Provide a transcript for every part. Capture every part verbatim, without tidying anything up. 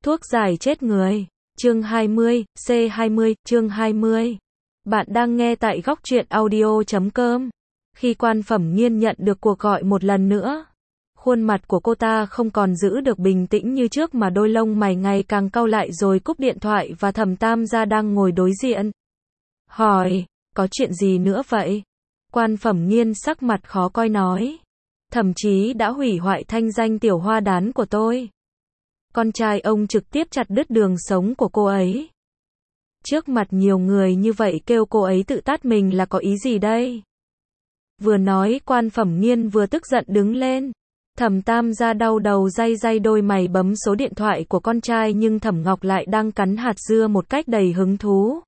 Thuốc giải chết người. Chương hai mươi, C hai mươi, chương hai mươi. Bạn đang nghe tại góc truyện audio chấm com. Khi Quan Phẩm Nghiên nhận được cuộc gọi một lần nữa, khuôn mặt của cô ta không còn giữ được bình tĩnh như trước mà đôi lông mày ngày càng cau lại rồi cúp điện thoại và Thẩm Tam gia đang ngồi đối diện. Hỏi, có chuyện gì nữa vậy? Quan Phẩm Nghiên sắc mặt khó coi nói. Thậm chí đã hủy hoại thanh danh Tiểu Hoa Đán của tôi. Con trai ông trực tiếp chặt đứt đường sống của cô ấy. Trước mặt nhiều người như vậy kêu cô ấy tự tát mình là có ý gì đây? Vừa nói Quan Phẩm Nghiên vừa tức giận đứng lên. Thẩm Tam gia đau đầu day day đôi mày bấm số điện thoại của con trai nhưng Thẩm Ngọc lại đang cắn hạt dưa một cách đầy hứng thú.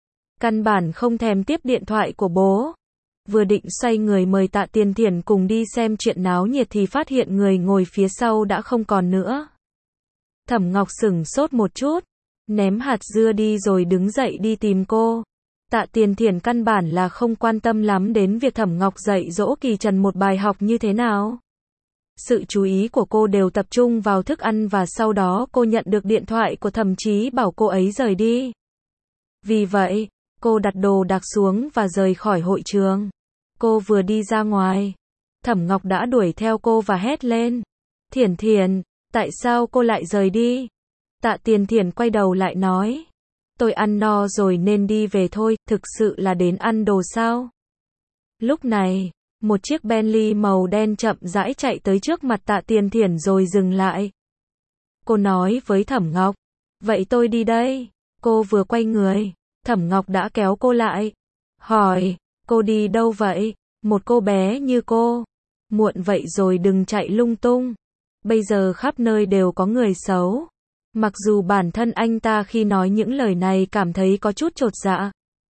Căn bản không thèm tiếp điện thoại của bố. Vừa định xoay người mời Tạ Tiền Thiển cùng đi xem chuyện náo nhiệt thì phát hiện người ngồi phía sau đã không còn nữa. Thẩm Ngọc sửng sốt một chút, ném hạt dưa đi rồi đứng dậy đi tìm cô. Tạ Tiền Thiển căn bản là không quan tâm lắm đến việc Thẩm Ngọc dạy dỗ Kỳ Trần một bài học như thế nào. Sự chú ý của cô đều tập trung vào thức ăn và sau đó cô nhận được điện thoại của Thẩm Chí bảo cô ấy rời đi. Vì vậy, cô đặt đồ đạc xuống và rời khỏi hội trường. Cô vừa đi ra ngoài, Thẩm Ngọc đã đuổi theo cô và hét lên. Thiển Thiển, tại sao cô lại rời đi? Tạ Tiền Thiển quay đầu lại nói. Tôi ăn no rồi nên đi về thôi, thực sự là đến ăn đồ sao? Lúc này, một chiếc Bentley màu đen chậm rãi chạy tới trước mặt Tạ Tiền Thiển rồi dừng lại. Cô nói với Thẩm Ngọc, vậy tôi đi đây. Cô vừa quay người, Thẩm Ngọc đã kéo cô lại. Hỏi, cô đi đâu vậy? Một cô bé như cô. Muộn vậy rồi đừng chạy lung tung. Bây giờ khắp nơi đều có người xấu. Mặc dù bản thân anh ta khi nói những lời này cảm thấy có chút chột dạ.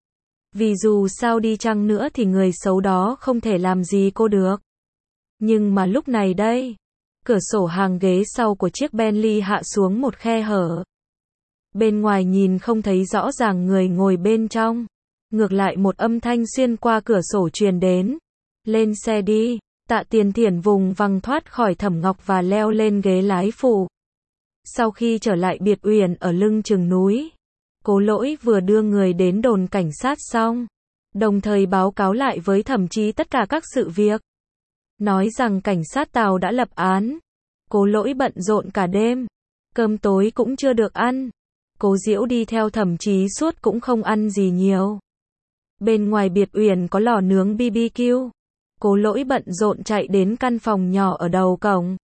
Vì dù sao đi chăng nữa thì người xấu đó không thể làm gì cô được. Nhưng mà lúc này đây, cửa sổ hàng ghế sau của chiếc Bentley hạ xuống một khe hở. Bên ngoài nhìn không thấy rõ ràng người ngồi bên trong. Ngược lại một âm thanh xuyên qua cửa sổ truyền đến. Lên xe đi. Tạ Tiền Thiển vùng vằng thoát khỏi Thẩm Ngọc và leo lên ghế lái phụ. Sau khi trở lại biệt uyển ở lưng chừng núi, Cố Lỗi vừa đưa người đến đồn cảnh sát xong, đồng thời báo cáo lại với Thẩm Chí tất cả các sự việc. Nói rằng cảnh sát Tào đã lập án. Cố Lỗi bận rộn cả đêm, cơm tối cũng chưa được ăn. Cố Diễu đi theo Thẩm Chí suốt cũng không ăn gì nhiều. Bên ngoài biệt uyển có lò nướng bê bê quy. Cố Lỗi bận rộn chạy đến căn phòng nhỏ ở đầu cổng.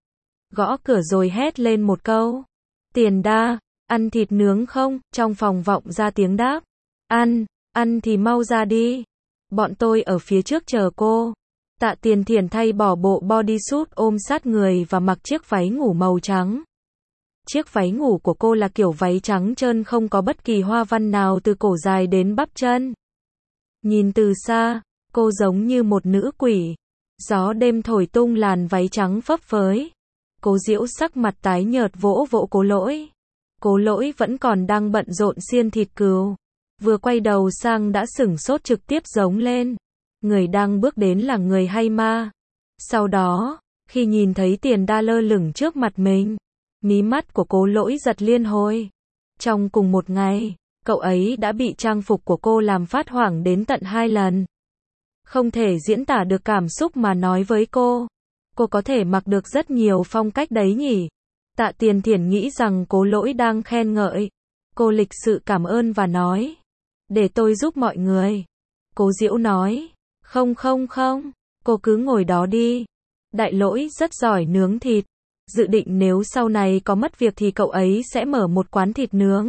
Gõ cửa rồi hét lên một câu. Tiền Đa, ăn thịt nướng không? Trong phòng vọng ra tiếng đáp. Ăn, ăn thì mau ra đi. Bọn tôi ở phía trước chờ cô. Tạ Tiền Thiển thay bỏ bộ bodysuit ôm sát người và mặc chiếc váy ngủ màu trắng. Chiếc váy ngủ của cô là kiểu váy trắng trơn không có bất kỳ hoa văn nào từ cổ dài đến bắp chân. Nhìn từ xa, cô giống như một nữ quỷ. Gió đêm thổi tung làn váy trắng phấp phới. Cố Diễu sắc mặt tái nhợt vỗ vỗ Cố Lỗi. Cố Lỗi vẫn còn đang bận rộn xiên thịt cừu. Vừa quay đầu sang đã sửng sốt trực tiếp giống lên. Người đang bước đến là người hay ma? Sau đó, khi nhìn thấy Tiền Đa lơ lửng trước mặt mình, mí mắt của Cố Lỗi giật liên hồi. Trong cùng một ngày, cậu ấy đã bị trang phục của cô làm phát hoảng đến tận hai lần. Không thể diễn tả được cảm xúc mà nói với cô. Cô có thể mặc được rất nhiều phong cách đấy nhỉ? Tạ Tiền Thiển nghĩ rằng Cố Lỗi đang khen ngợi. Cô lịch sự cảm ơn và nói. Để tôi giúp mọi người. Cố Diễu nói. Không không không, cô cứ ngồi đó đi. Đại Lỗi rất giỏi nướng thịt. Dự định nếu sau này có mất việc thì cậu ấy sẽ mở một quán thịt nướng.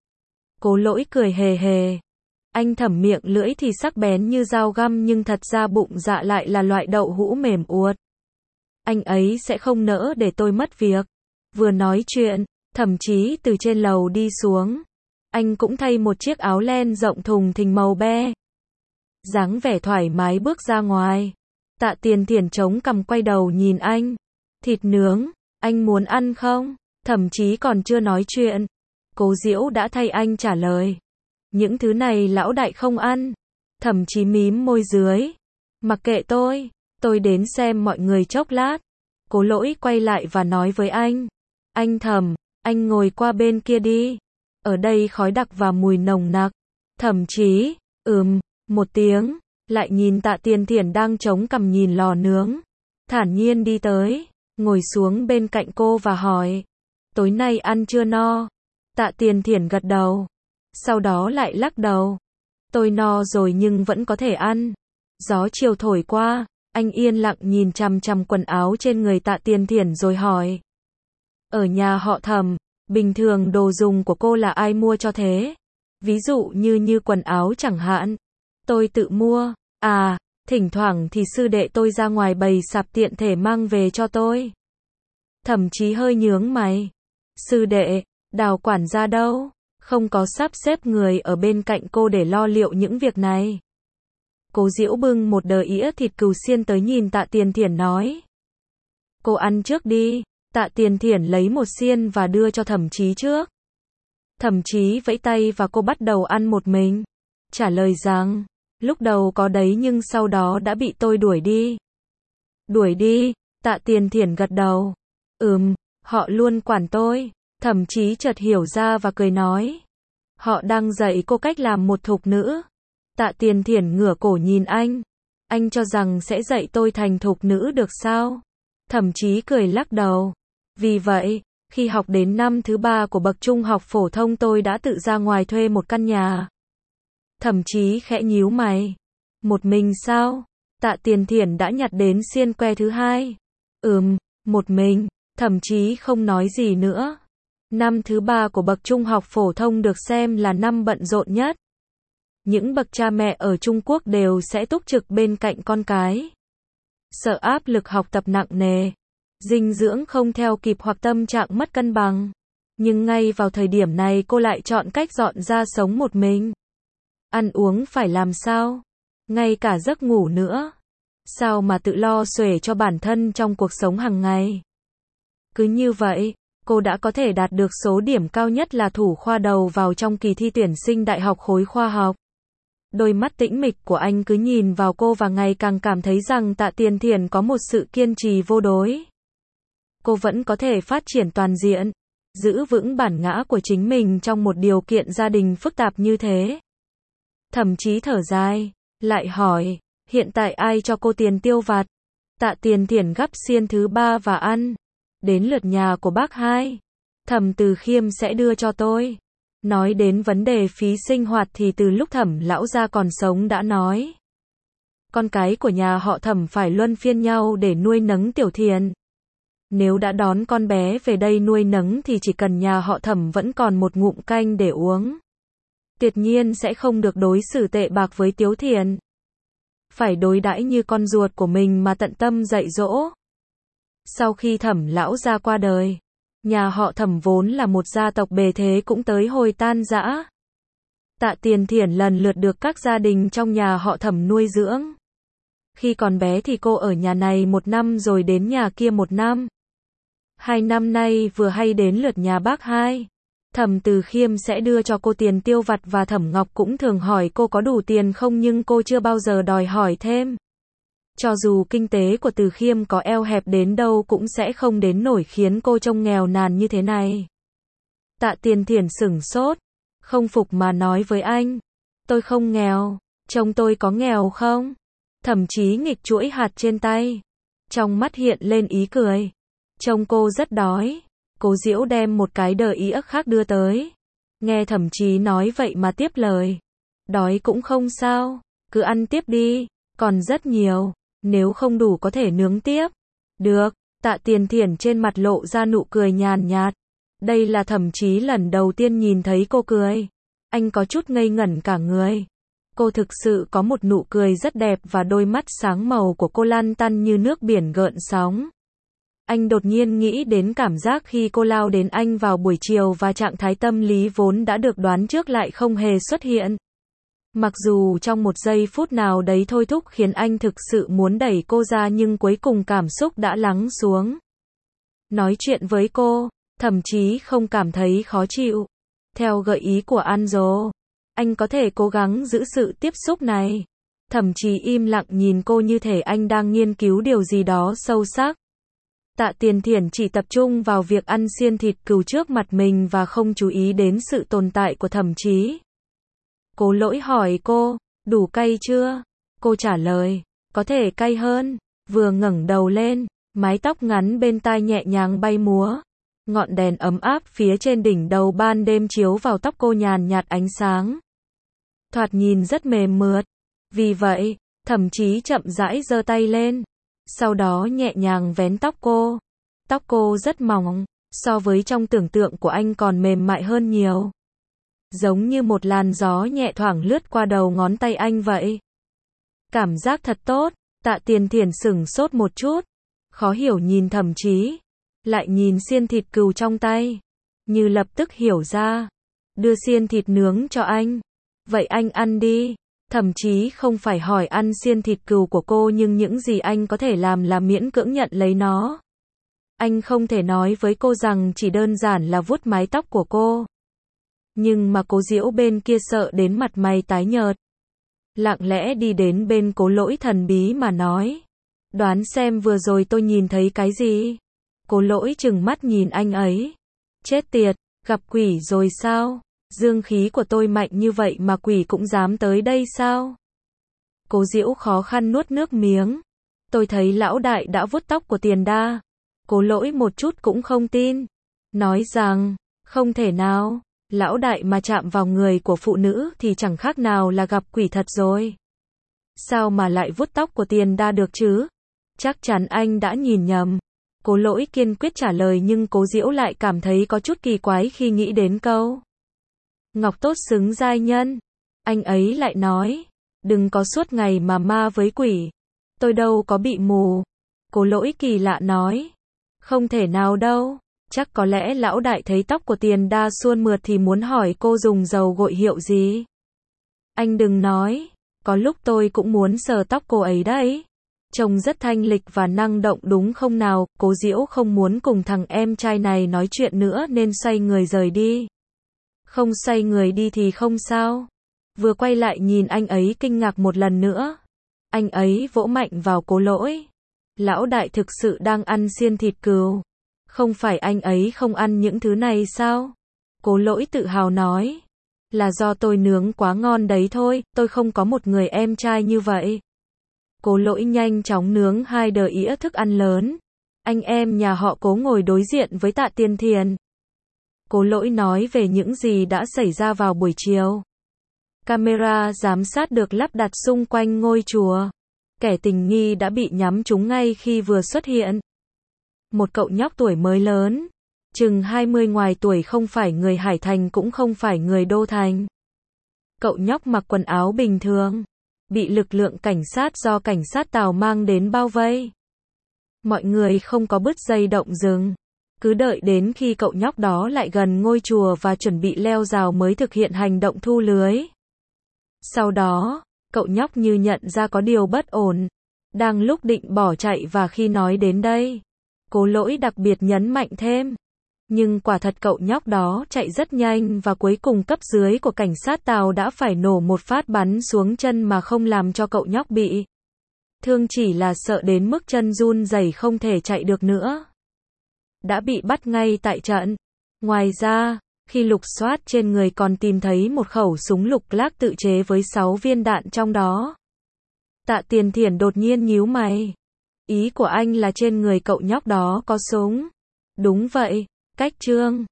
Cố Lỗi cười hề hề. Anh Thẩm miệng lưỡi thì sắc bén như dao găm nhưng thật ra bụng dạ lại là loại đậu hũ mềm uột. Anh ấy sẽ không nỡ để tôi mất việc. Vừa nói chuyện, Thẩm Chí từ trên lầu đi xuống. Anh cũng thay một chiếc áo len rộng thùng thình màu be. Dáng vẻ thoải mái bước ra ngoài. Tạ Tiền Thiển chống cằm quay đầu nhìn anh. Thịt nướng, anh muốn ăn không? Thẩm Chí còn chưa nói chuyện. Cố Diễu đã thay anh trả lời. Những thứ này lão đại không ăn. Thẩm Chí mím môi dưới. Mặc kệ tôi, tôi đến xem mọi người chốc lát. Cố Lỗi quay lại và nói với anh. Anh Thẩm, Anh ngồi qua bên kia đi. Ở đây khói đặc và mùi nồng nặc. Thậm chí, ừm, một tiếng, lại nhìn Tạ Tiền Thiển đang chống cằm nhìn lò nướng. Thản nhiên đi tới, ngồi xuống bên cạnh cô và hỏi. Tối nay ăn chưa no? Tạ Tiền Thiển gật đầu. Sau đó lại lắc đầu. Tôi no rồi nhưng vẫn có thể ăn. Gió chiều thổi qua, anh yên lặng nhìn chằm chằm quần áo trên người Tạ Tiền Thiển rồi hỏi. Ở nhà họ Thẩm, bình thường đồ dùng của cô là ai mua cho thế? Ví dụ như như quần áo chẳng hạn. Tôi tự mua. À, thỉnh thoảng thì sư đệ tôi ra ngoài bày sạp tiện thể mang về cho tôi. Thậm chí hơi nhướng mày. Sư đệ, Đào quản gia đâu? Không có sắp xếp người ở bên cạnh cô để lo liệu những việc này. Cố Diễu bưng một đờ ĩa thịt cừu xiên tới nhìn Tạ Tiền Thiển nói. Cô ăn trước đi. Tạ Tiền Thiển lấy một xiên và đưa cho Thẩm Chí trước. Thẩm Chí vẫy tay và cô bắt đầu ăn một mình. Trả lời rằng, lúc đầu có đấy nhưng sau đó đã bị tôi đuổi đi. Đuổi đi? Tạ Tiền Thiển gật đầu. Ừm, họ luôn quản tôi. Thẩm Chí chợt hiểu ra và cười nói. Họ đang dạy cô cách làm một thục nữ. Tạ Tiền Thiển ngửa cổ nhìn anh. Anh cho rằng sẽ dạy tôi thành thục nữ được sao? Thẩm Chí cười lắc đầu. Vì vậy, khi học đến năm thứ ba của bậc trung học phổ thông tôi đã tự ra ngoài thuê một căn nhà. Thẩm Chí khẽ nhíu mày. Một mình sao? Tạ Tiền Thiển đã nhặt đến xiên que thứ hai. Ừm, một mình. Thẩm Chí không nói gì nữa. Năm thứ ba của bậc trung học phổ thông được xem là năm bận rộn nhất. Những bậc cha mẹ ở Trung Quốc đều sẽ túc trực bên cạnh con cái. Sợ áp lực học tập nặng nề, dinh dưỡng không theo kịp hoặc tâm trạng mất cân bằng. Nhưng ngay vào thời điểm này cô lại chọn cách dọn ra sống một mình. Ăn uống phải làm sao? Ngay cả giấc ngủ nữa. Sao mà tự lo xuể cho bản thân trong cuộc sống hàng ngày? Cứ như vậy, cô đã có thể đạt được số điểm cao nhất là thủ khoa đầu vào trong kỳ thi tuyển sinh đại học khối khoa học. Đôi mắt tĩnh mịch của anh cứ nhìn vào cô và ngày càng cảm thấy rằng Tạ Tiền Thiển có một sự kiên trì vô đối. Cô vẫn có thể phát triển toàn diện, giữ vững bản ngã của chính mình trong một điều kiện gia đình phức tạp như thế. Thậm chí thở dài, lại hỏi, hiện tại ai cho cô tiền tiêu vặt? Tạ Tiền Thiển gắp xiên thứ ba và ăn. Đến lượt nhà của bác hai. Thẩm Từ Khiêm sẽ đưa cho tôi. Nói đến vấn đề phí sinh hoạt thì từ lúc Thẩm lão gia còn sống đã nói. Con cái của nhà họ Thẩm phải luân phiên nhau để nuôi nấng Tiểu Thiền. Nếu đã đón con bé về đây nuôi nấng thì chỉ cần nhà họ Thẩm vẫn còn một ngụm canh để uống. Tuyệt nhiên sẽ không được đối xử tệ bạc với Tiểu Thiền. Phải đối đãi như con ruột của mình mà tận tâm dạy dỗ. Sau khi Thẩm lão gia qua đời, nhà họ Thẩm vốn là một gia tộc bề thế cũng tới hồi tan rã. Tạ Tiền Thiển lần lượt được các gia đình trong nhà họ Thẩm nuôi dưỡng. Khi còn bé thì cô ở nhà này một năm rồi đến nhà kia một năm. Hai năm nay vừa hay đến lượt nhà bác hai. Thẩm Từ Khiêm sẽ đưa cho cô tiền tiêu vặt và Thẩm Ngọc cũng thường hỏi cô có đủ tiền không nhưng cô chưa bao giờ đòi hỏi thêm. Cho dù kinh tế của Từ Khiêm có eo hẹp đến đâu cũng sẽ không đến nổi khiến cô trông nghèo nàn như thế này. Tạ Tiền Thiển sửng sốt, không phục mà nói với anh. Tôi không nghèo, trông tôi có nghèo không? Thậm chí nghịch chuỗi hạt trên tay. Trong mắt hiện lên ý cười. Trông cô rất đói. Cố Diễu đem một cái đờ ĩa khác đưa tới. Nghe Thẩm Chí nói vậy mà tiếp lời. Đói cũng không sao, cứ ăn tiếp đi, còn rất nhiều, nếu không đủ có thể nướng tiếp. Được, Tạ Tiền Thiển trên mặt lộ ra nụ cười nhàn nhạt. Đây là Thẩm Chí lần đầu tiên nhìn thấy cô cười. Anh có chút ngây ngẩn cả người. Cô thực sự có một nụ cười rất đẹp và đôi mắt sáng màu của cô lăn tăn như nước biển gợn sóng. Anh đột nhiên nghĩ đến cảm giác khi cô lao đến anh vào buổi chiều và trạng thái tâm lý vốn đã được đoán trước lại không hề xuất hiện. Mặc dù trong một giây phút nào đấy thôi thúc khiến anh thực sự muốn đẩy cô ra nhưng cuối cùng cảm xúc đã lắng xuống. Nói chuyện với cô, thậm chí không cảm thấy khó chịu. Theo gợi ý của Anjo, anh có thể cố gắng giữ sự tiếp xúc này. Thậm chí im lặng nhìn cô như thể anh đang nghiên cứu điều gì đó sâu sắc. Tạ Tiền Thiển chỉ tập trung vào việc ăn xiên thịt cừu trước mặt mình và không chú ý đến sự tồn tại của Thẩm Chí. Cố Lỗi hỏi cô, đủ cay chưa? Cô trả lời, có thể cay hơn. Vừa ngẩng đầu lên, mái tóc ngắn bên tai nhẹ nhàng bay múa. Ngọn đèn ấm áp phía trên đỉnh đầu ban đêm chiếu vào tóc cô nhàn nhạt ánh sáng. Thoạt nhìn rất mềm mượt. Vì vậy, Thẩm Chí chậm rãi giơ tay lên. Sau đó nhẹ nhàng vén tóc cô. Tóc cô rất mỏng, so với trong tưởng tượng của anh còn mềm mại hơn nhiều. Giống như một làn gió nhẹ thoảng lướt qua đầu ngón tay anh vậy. Cảm giác thật tốt. Tạ Tiền Thiển sửng sốt một chút, khó hiểu nhìn Thẩm Chí, lại nhìn xiên thịt cừu trong tay, như lập tức hiểu ra. Đưa xiên thịt nướng cho anh. Vậy anh ăn đi. Thẩm Chí không phải hỏi ăn xiên thịt cừu của cô, nhưng những gì anh có thể làm là miễn cưỡng nhận lấy nó. Anh không thể nói với cô rằng chỉ đơn giản là vuốt mái tóc của cô. Nhưng mà Cố Diễu bên kia sợ đến mặt mày tái nhợt. Lặng lẽ đi đến bên Cố Lỗi thần bí mà nói. Đoán xem vừa rồi tôi nhìn thấy cái gì? Cố Lỗi trừng mắt nhìn anh ấy. Chết tiệt, gặp quỷ rồi sao? Dương khí của tôi mạnh như vậy mà quỷ cũng dám tới đây sao? Cố Diễu khó khăn nuốt nước miếng. Tôi thấy lão đại đã vuốt tóc của Tiền Đa. Cố Lỗi một chút cũng không tin. Nói rằng, không thể nào. Lão đại mà chạm vào người của phụ nữ thì chẳng khác nào là gặp quỷ thật rồi. Sao mà lại vuốt tóc của Tiền Đa được chứ? Chắc chắn anh đã nhìn nhầm. Cố Lỗi kiên quyết trả lời, nhưng Cố Diễu lại cảm thấy có chút kỳ quái khi nghĩ đến câu ngọc tốt xứng giai nhân. Anh ấy lại nói, đừng có suốt ngày mà ma với quỷ. Tôi đâu có bị mù. Cố Lỗi kỳ lạ nói, không thể nào đâu. Chắc có lẽ lão đại thấy tóc của Tiền Đa suôn mượt thì muốn hỏi cô dùng dầu gội hiệu gì. Anh đừng nói, có lúc tôi cũng muốn sờ tóc cô ấy đấy. Trông rất thanh lịch và năng động đúng không nào? Cố Diễu không muốn cùng thằng em trai này nói chuyện nữa nên xoay người rời đi. Không xoay người đi thì không sao. Vừa quay lại nhìn anh ấy kinh ngạc một lần nữa. Anh ấy vỗ mạnh vào Cố Lỗi. Lão đại thực sự đang ăn xiên thịt cừu. Không phải anh ấy không ăn những thứ này sao? Cố Lỗi tự hào nói. Là do tôi nướng quá ngon đấy thôi, tôi không có một người em trai như vậy. Cố Lỗi nhanh chóng nướng hai đờ ĩa thức ăn lớn. Anh em nhà họ Cố ngồi đối diện với Tạ Tiền Thiển. Cố Lỗi nói về những gì đã xảy ra vào buổi chiều. Camera giám sát được lắp đặt xung quanh ngôi chùa. Kẻ tình nghi đã bị nhắm trúng ngay khi vừa xuất hiện. Một cậu nhóc tuổi mới lớn, chừng hai mươi ngoài tuổi, không phải người Hải Thành cũng không phải người Đô Thành. Cậu nhóc mặc quần áo bình thường, bị lực lượng cảnh sát do cảnh sát Tào mang đến bao vây. Mọi người không có bứt dây động rừng, cứ đợi đến khi cậu nhóc đó lại gần ngôi chùa và chuẩn bị leo rào mới thực hiện hành động thu lưới. Sau đó, cậu nhóc như nhận ra có điều bất ổn, đang lúc định bỏ chạy, và khi nói đến đây, Cố Lỗi đặc biệt nhấn mạnh thêm. Nhưng quả thật cậu nhóc đó chạy rất nhanh và cuối cùng cấp dưới của cảnh sát Tào đã phải nổ một phát bắn xuống chân mà không làm cho cậu nhóc bị thương, chỉ là sợ đến mức chân run rẩy không thể chạy được nữa. Đã bị bắt ngay tại trận. Ngoài ra, khi lục soát trên người còn tìm thấy một khẩu súng lục lác tự chế với sáu viên đạn trong đó. Tạ Tiền Thiển đột nhiên nhíu mày. Ý của anh là trên người cậu nhóc đó có súng? Đúng vậy, Cách Trương.